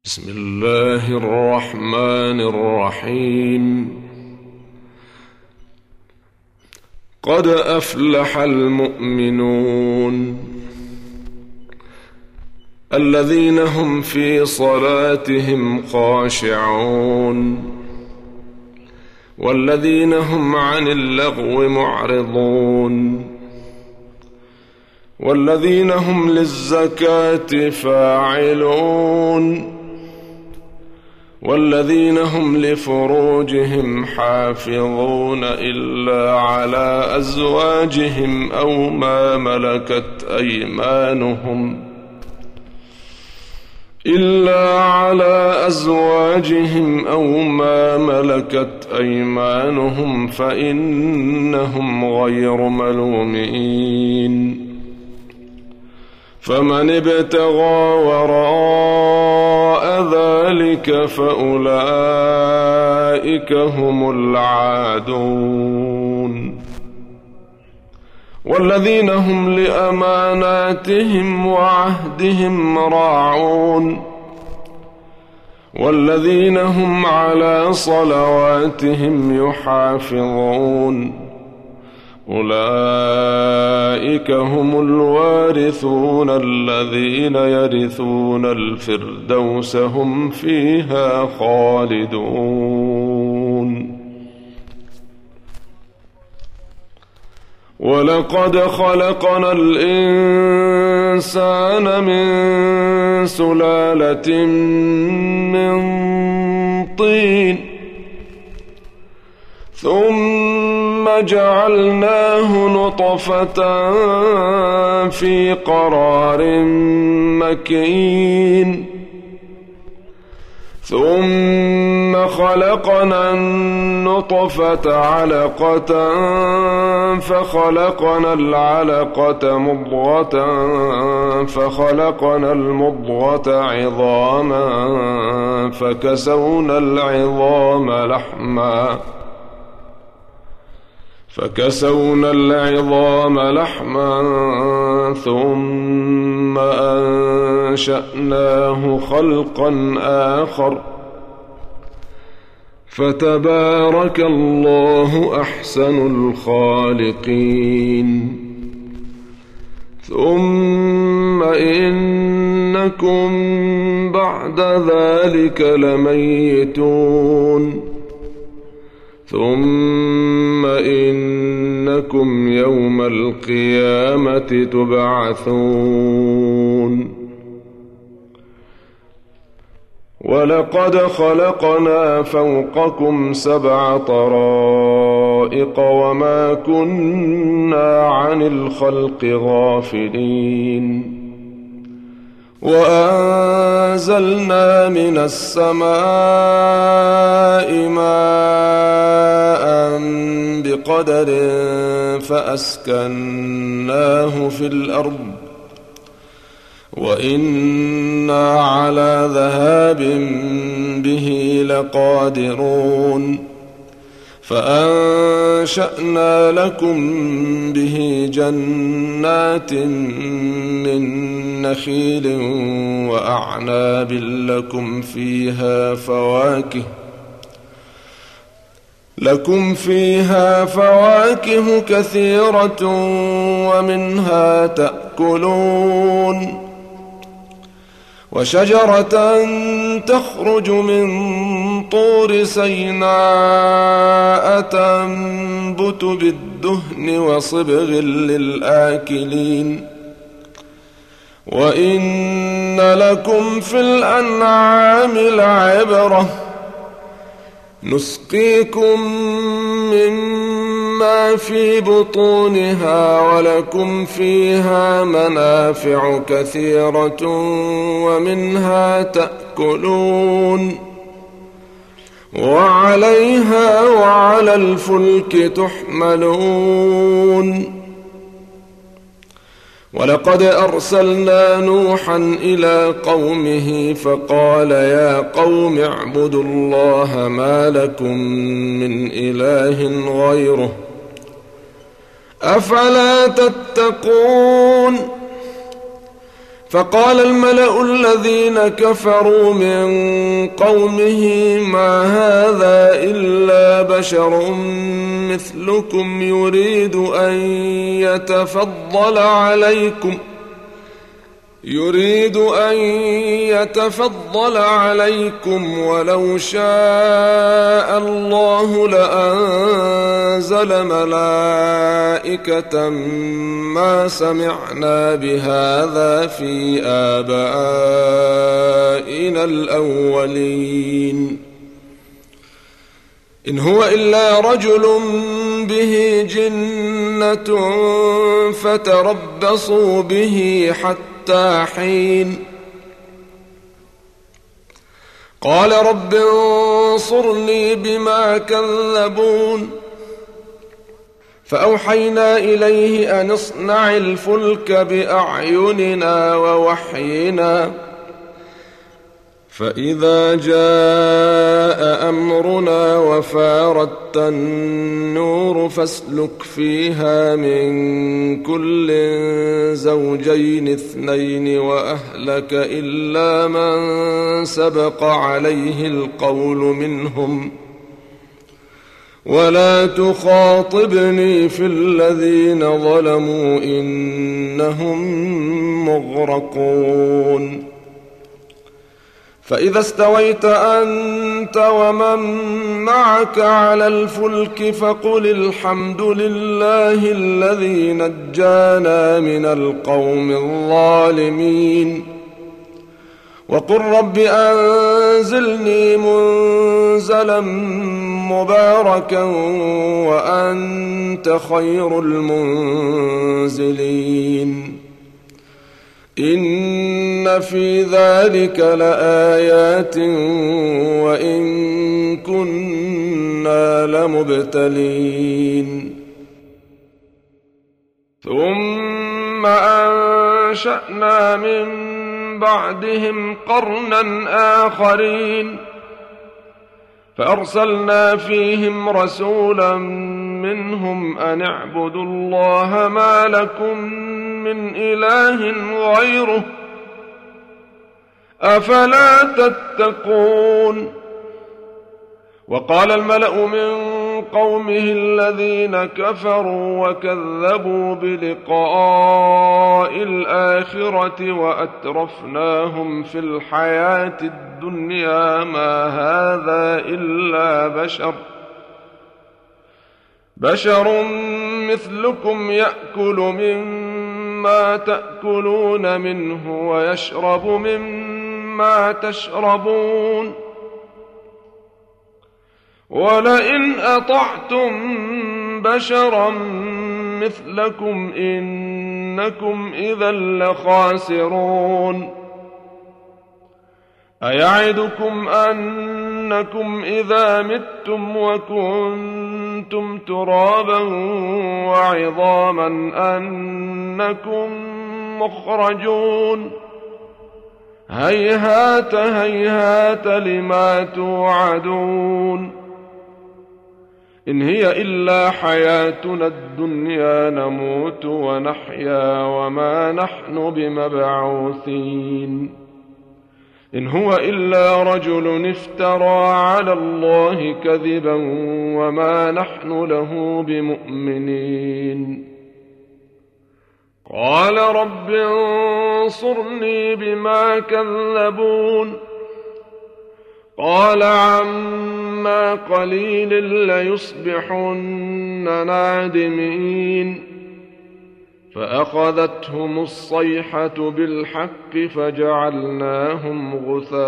بسم الله الرحمن الرحيم. قد أفلح المؤمنون الذين هم في صلاتهم خاشعون والذين هم عن اللغو معرضون والذين هم للزكاة فاعلون والذين هم لفروجهم حافظون إلا على أزواجهم أو ما ملكت أيمانهم فإنهم غير ملومين. فمن ابتغى وراء ذلك فأولئك هم العادون. والذين هم لأماناتهم وعهدهم راعون والذين هم على صلواتهم يحافظون أولئك هم الوارثون الذين يرثون الفردوس هم فيها خالدون. ولقد خلقنا الإنسان من سلالة من طين ثم جعلناه نطفة في قرار مكين ثم خلقنا النطفة علقة فخلقنا العلقة مضغة فخلقنا المضغة عظاما فكسونا العظام لحما ثم أنشأناه خلقا آخر فتبارك الله أحسن الخالقين. ثم إنكم بعد ذلك لميتون ثم إنكم يوم القيامة تبعثون. ولقد خلقنا فوقكم 7 طرائق وما كنا عن الخلق غافلين. وأنزلنا من السماء ماء بقدر فأسكناه في الأرض وإنا على ذهاب به لقادرون. فأنشأنا لكم به جنات من نخيل وأعناب لكم فيها فواكه كثيرة ومنها تأكلون. وشجرة تخرج من طور سيناء تنبت بالدهن وصبغ للآكلين. وإن لكم في الأنعام لعبرة نسقيكم مما في بطونها ولكم فيها منافع كثيرة ومنها تأكلون وعليها وعلى الفلك تحملون. ولقد أرسلنا نوحا إلى قومه فقال يا قوم اعبدوا الله ما لكم من إله غيره أفلا تتقون. فقال الملأ الذين كفروا من قومه ما هذا إلا بشر مثلكم يريد أن يتفضل عليكم ولو شاء الله لأنزل ملائكة ما سمعنا بهذا في آبائنا الأولين إن هو إلا رجل به جنة فتربصوا به حتى حين قال رب انصرني بما كذبون فأوحينا إليه أن اصنع الفلك بأعيننا ووحينا فإذا جاء أمرنا وفارت النور فاسلك فيها من كل زوجين اثنين وأهلك إلا من سبق عليه القول منهم ولا تخاطبني في الذين ظلموا إنهم مغرقون فإذا استويت أنت ومن معك على الفلك فقل الحمد لله الذي نجانا من القوم الظالمين وقل رب أنزلني منزلا مباركا وأنت خير المنزلين إن في ذلك لآيات وإن كنا لمبتلين ثم أنشأنا من بعدهم قرنا آخرين فأرسلنا فيهم رسولا منهم أن اعبدوا الله ما لكم من إله غيره أفلا تتقون وقال الملأ من قومه الذين كفروا وكذبوا بلقاء الآخرة وأترفناهم في الحياة الدنيا ما هذا إلا بشر مثلكم يأكل مما تأكلون منه ويشرب مما تشربون ولئن أطعتم بشرا مثلكم إنكم إذا لخاسرون أيعدكم أنكم إذا متم وكنتم ترابا وعظاما أنكم مخرجون هيهات هيهات لما توعدون إن هي إلا حياتنا الدنيا نموت ونحيا وما نحن بمبعوثين إن هو إلا رجل افترى على الله كذبا وما نحن له بمؤمنين قال رب انصرني بما كذبون قال عما قليل ليصبحن نادمين فأخذتهم الصيحة بالحق فجعلناهم غثاء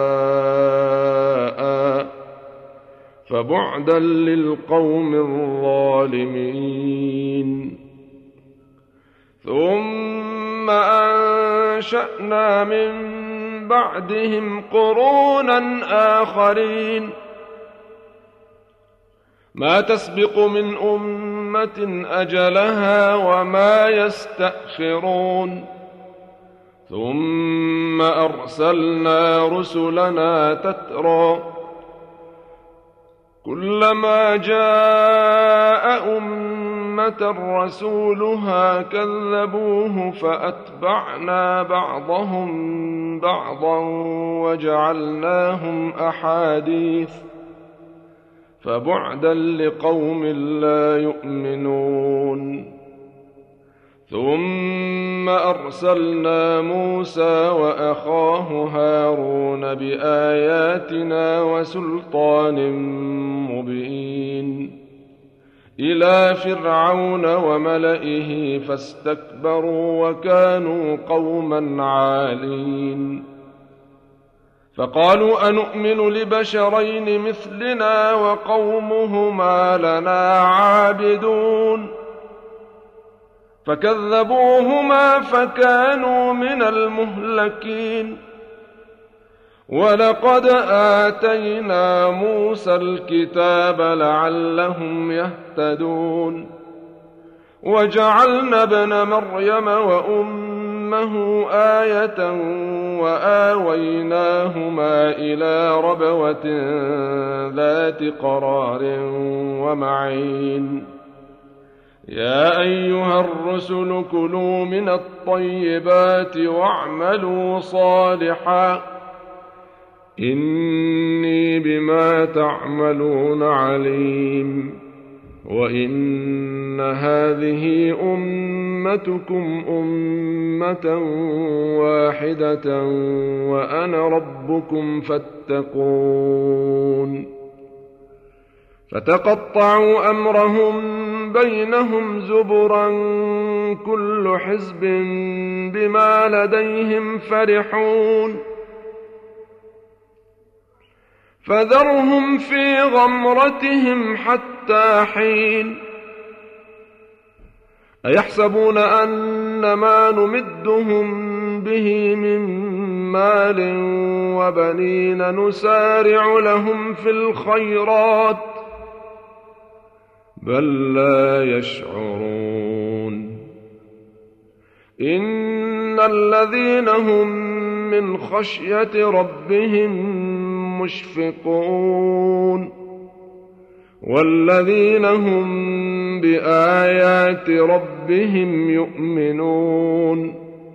فبعدا للقوم الظالمين ثم أنشأنا من بعدهم قرونا آخرين ما تسبق من أمة أجلها وما يستأخرون ثم أرسلنا رسلنا تترى كلما جاء أمة رسولها كذبوه فأتبعنا بعضهم بعضا وجعلناهم أحاديث فبعدا لقوم لا يؤمنون ثم أرسلنا موسى وأخاه هارون بآياتنا وسلطان مبين إلى فرعون وملئه فاستكبروا وكانوا قوما عالين فقالوا أنؤمن لبشرين مثلنا وقومهما لنا عابدون فكذبوهما فكانوا من المهلكين ولقد آتينا موسى الكتاب لعلهم يهتدون وجعلنا ابن مريم وأمه آية وآويناهما إلى ربوة ذات قرار ومعين يا أيها الرسل كلوا من الطيبات واعملوا صالحا إني بما تعملون عليم وإن هذه أمتكم أمة واحدة وأنا ربكم فاتقون فتقطعوا أمرهم بينهم زبرا كل حزب بما لديهم فرحون فذرهم في غمرتهم حتى حين أيحسبون أن ما نمدهم به من مال وبنين نسارع لهم في الخيرات بل لا يشعرون إن الذين هم من خشية ربهم مشفقون والذين هم بآيات ربهم يؤمنون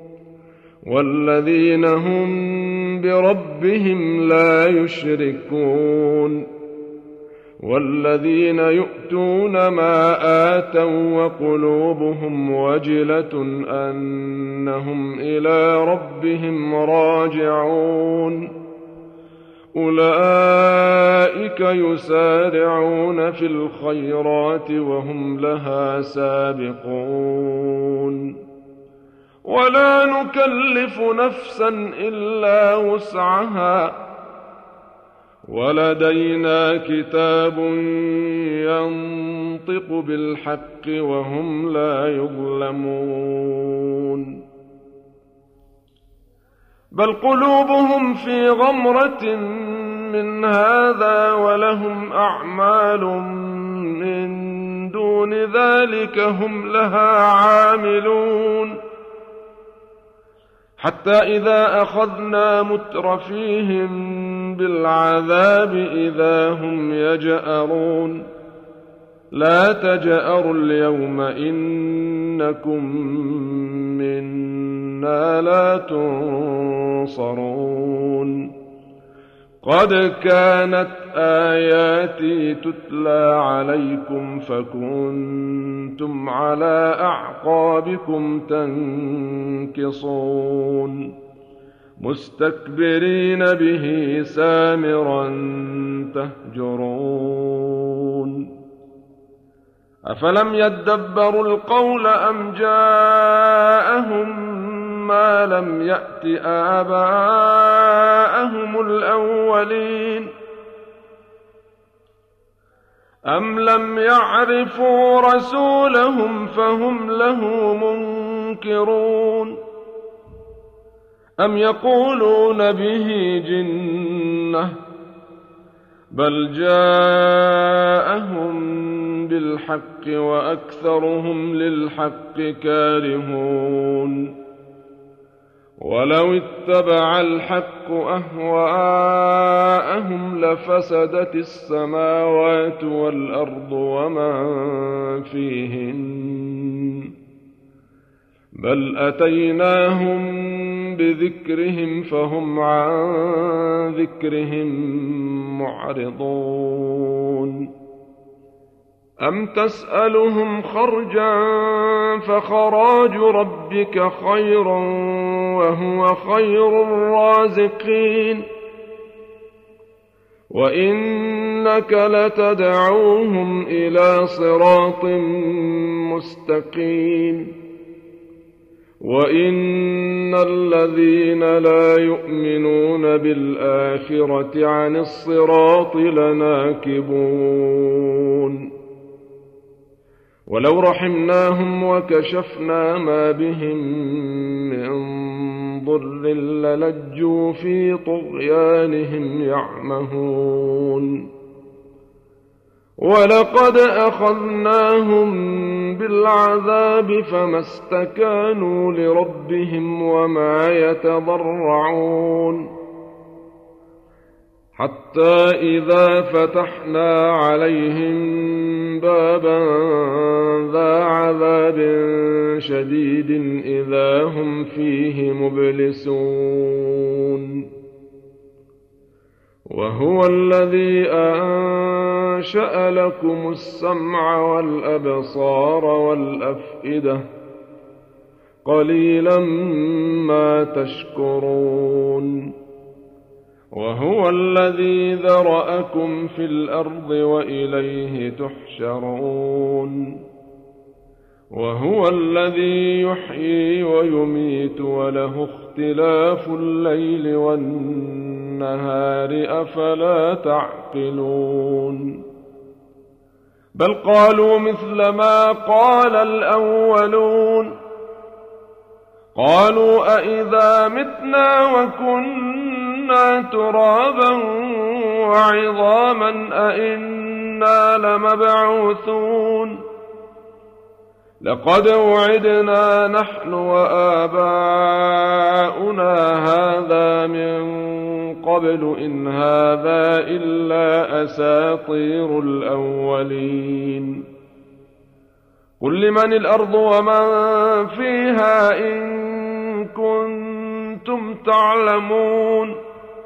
والذين هم بربهم لا يشركون والذين يؤتون ما آتوا وقلوبهم وجلة أنهم إلى ربهم راجعون أولئك يسارعون في الخيرات وهم لها سابقون ولا نكلف نفسا إلا وسعها ولدينا كتاب ينطق بالحق وهم لا يظلمون بل قلوبهم في غمرة من هذا ولهم أعمال من دون ذلك هم لها عاملون حتى إذا أخذنا مترفيهم بالعذاب إذا هم يجأرون لا تجأروا اليوم إنكم منا لا تنصرون قد كانت آياتي تتلى عليكم فكنتم على أعقابكم تنكصون مستكبرين به سامرا تهجرون أفلم يدبروا القول أم جاءهم ما لم يأت آباءهم الأولين أم لم يعرفوا رسولهم فهم له منكرون أم يقولون به جنة بل جاءهم بالحق وأكثرهم للحق كارهون ولو اتبع الحق أهواءهم لفسدت السماوات والأرض ومن فيهن بل أتيناهم بذكرهم فهم عن ذكرهم معرضون أم تسألهم خرجا فخراج ربك خير وهو خير الرازقين وإنك لتدعوهم إلى صراط مستقيم وإن الذين لا يؤمنون بالآخرة عن الصراط لناكبون ولو رحمناهم وكشفنا ما بهم من ضر للجوا في طغيانهم يعمهون ولقد أخذناهم بالعذاب فما استكانوا لربهم وما يتضرعون حتى إذا فتحنا عليهم بابا ذا عذاب شديد إذا هم فيه مبلسون وهو الذي أنشأ لكم السمع والأبصار والأفئدة قليلا ما تشكرون وهو الذي ذرأكم في الأرض وإليه تحشرون وهو الذي يحيي ويميت وله اختلاف الليل والنهار أفلا تعقلون بل قالوا مثل ما قال الأولون قالوا أإذا متنا وكنا ترابا وعظاما أإنا لمبعوثون لقد وعدنا نحن وآباؤنا هذا من قبل إن هذا إلا أساطير الأولين قل لمن الأرض ومن فيها إن كنتم تعلمون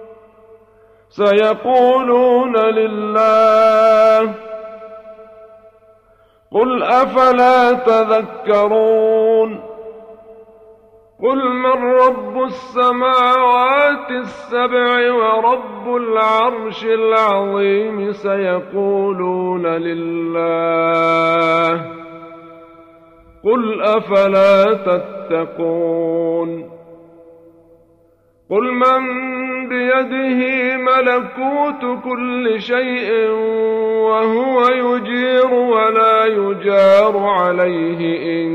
سيقولون لله قل أفلا تذكرون قل من رب السماوات السبع ورب العرش العظيم سيقولون لله قل أفلا تتقون قل من بيده ملكوت كل شيء وهو يجير ولا يجار عليه إن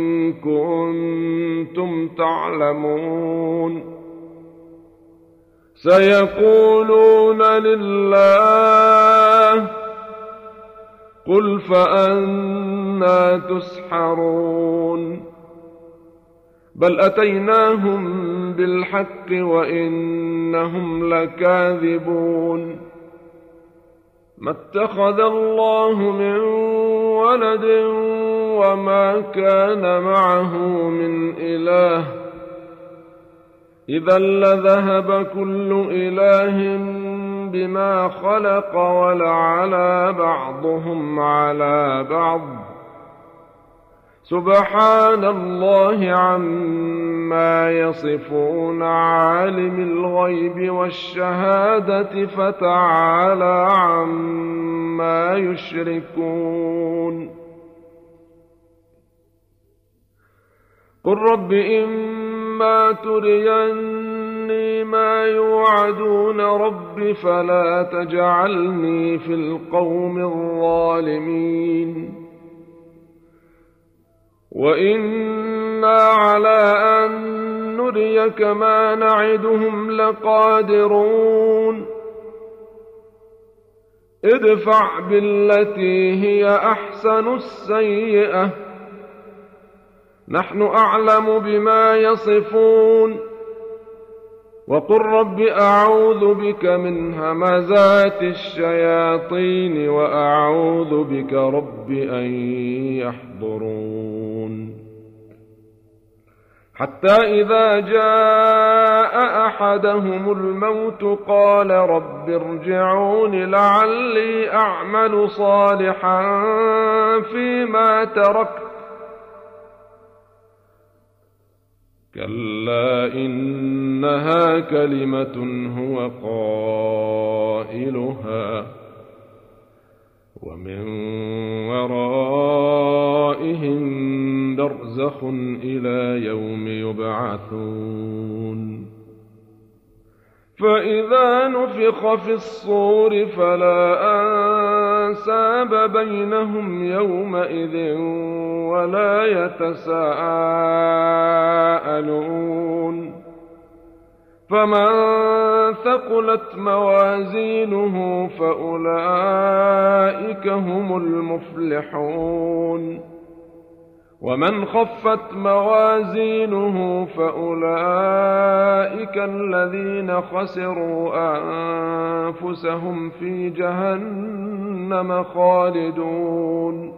كنتم تعلمون سيقولون لله قل فأنى تسحرون بل أتيناهم بالحق وإنهم لكاذبون ما اتخذ الله من ولد وما كان معه من إله إذا لذهب كل إله بما خلق ولعلى بعضهم على بعض سبحان الله عما يصفون عالم الغيب والشهادة فتعالى عما يشركون قل رب إما تريني ما يوعدون رب فلا تجعلني في القوم الظالمين وإنا على أن نريك ما نعدهم لقادرون ادفع بالتي هي أحسن السيئة نحن أعلم بما يصفون وقل رب أعوذ بك من همزات الشياطين وأعوذ بك رب أن يحضرون حتى إذا جاء أحدهم الموت قال رب ارجعون لعلي أعمل صالحا فيما تركت كلا إنها كلمة هو قائلها ومن ورائهم برزخ إلى يوم يبعثون فإذا نفخ في الصور فلا أنساب بينهم يومئذ ولا يتساءلون فمن ثقلت موازينه فأولئك هم المفلحون ومن خفت موازينه فأولئك الذين خسروا أنفسهم في جهنم خالدون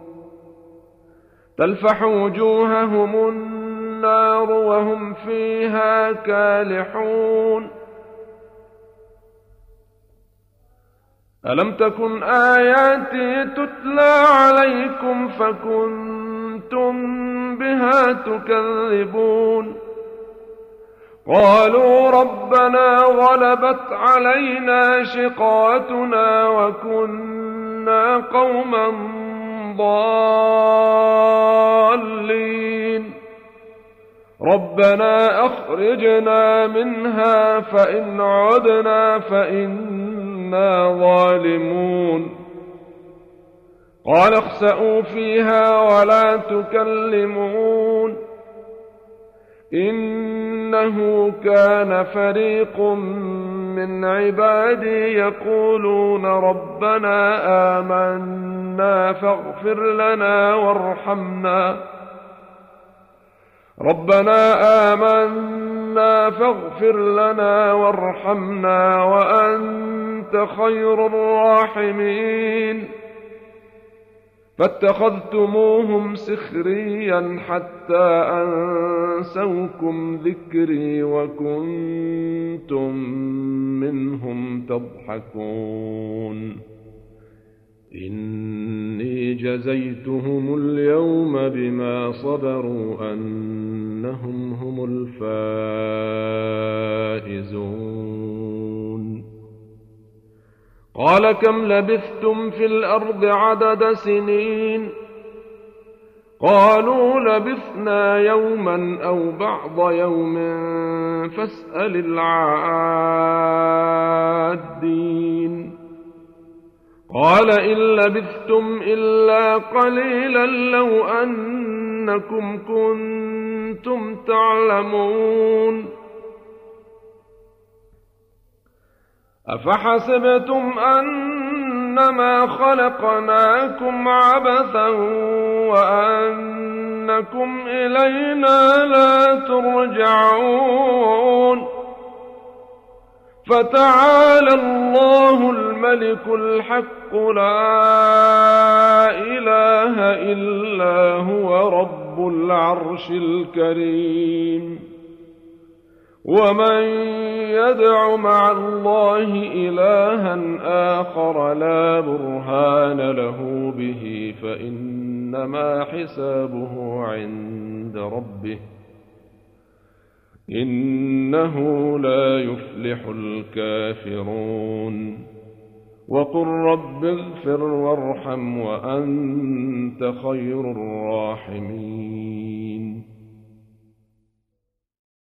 تلفح وجوههم النار وهم فيها كالحون ألم تكن آياتي تتلى عليكم فكنتم بها تكذبون قالوا ربنا غلبت علينا شقوتنا وكنا قوما ضالين ربنا أخرجنا منها فإن عدنا فإنا ظالمون قال اخسئوا فيها ولا تكلمون إنه كان فريق من عبادي يقولون ربنا آمنا فاغفر لنا وارحمنا وأنت خير الراحمين فاتخذتموهم سخريا حتى أنسوكم ذكري وكنتم منهم تضحكون إني جزيتهم اليوم بما صبروا أنهم هم الفائزون قال كم لبثتم في الأرض عدد سنين قالوا لبثنا يوما أو بعض يوم فاسأل العادين قال إن لبثتم إلا قليلا لو أنكم كنتم تعلمون أفحسبتم أنما خلقناكم عبثا وأنكم إلينا لا ترجعون فتعالى الله الملك الحق لا إله إلا هو رب العرش الكريم ومن يدع مع الله إلها آخر لا برهان له به فإنما حسابه عند ربه إنه لا يفلح الكافرون وقل رب اغفر وارحم وأنت خير الراحمين